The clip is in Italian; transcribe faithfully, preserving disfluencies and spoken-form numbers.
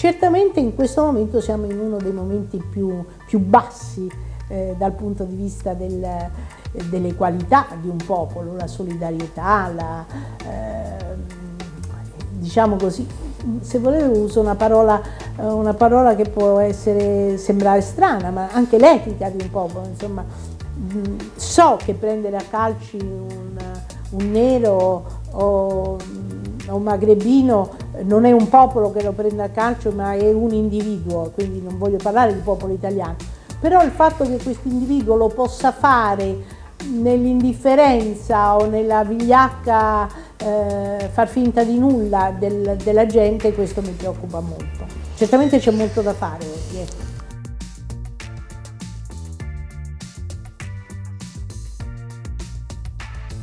Certamente in questo momento siamo in uno dei momenti più, più bassi eh, dal punto di vista del, delle qualità di un popolo, la solidarietà, la, eh, diciamo così, se volevo uso una parola, una parola che può essere, sembrare strana, ma anche l'etica di un popolo, insomma, so che prendere a calci un, un nero o un magrebino non è un popolo che lo prende a calcio, ma è un individuo, quindi non voglio parlare di popolo italiano, però il fatto che questo individuo lo possa fare nell'indifferenza o nella vigliacca, eh, far finta di nulla del, della gente, questo mi preoccupa molto. Certamente c'è molto da fare oggi.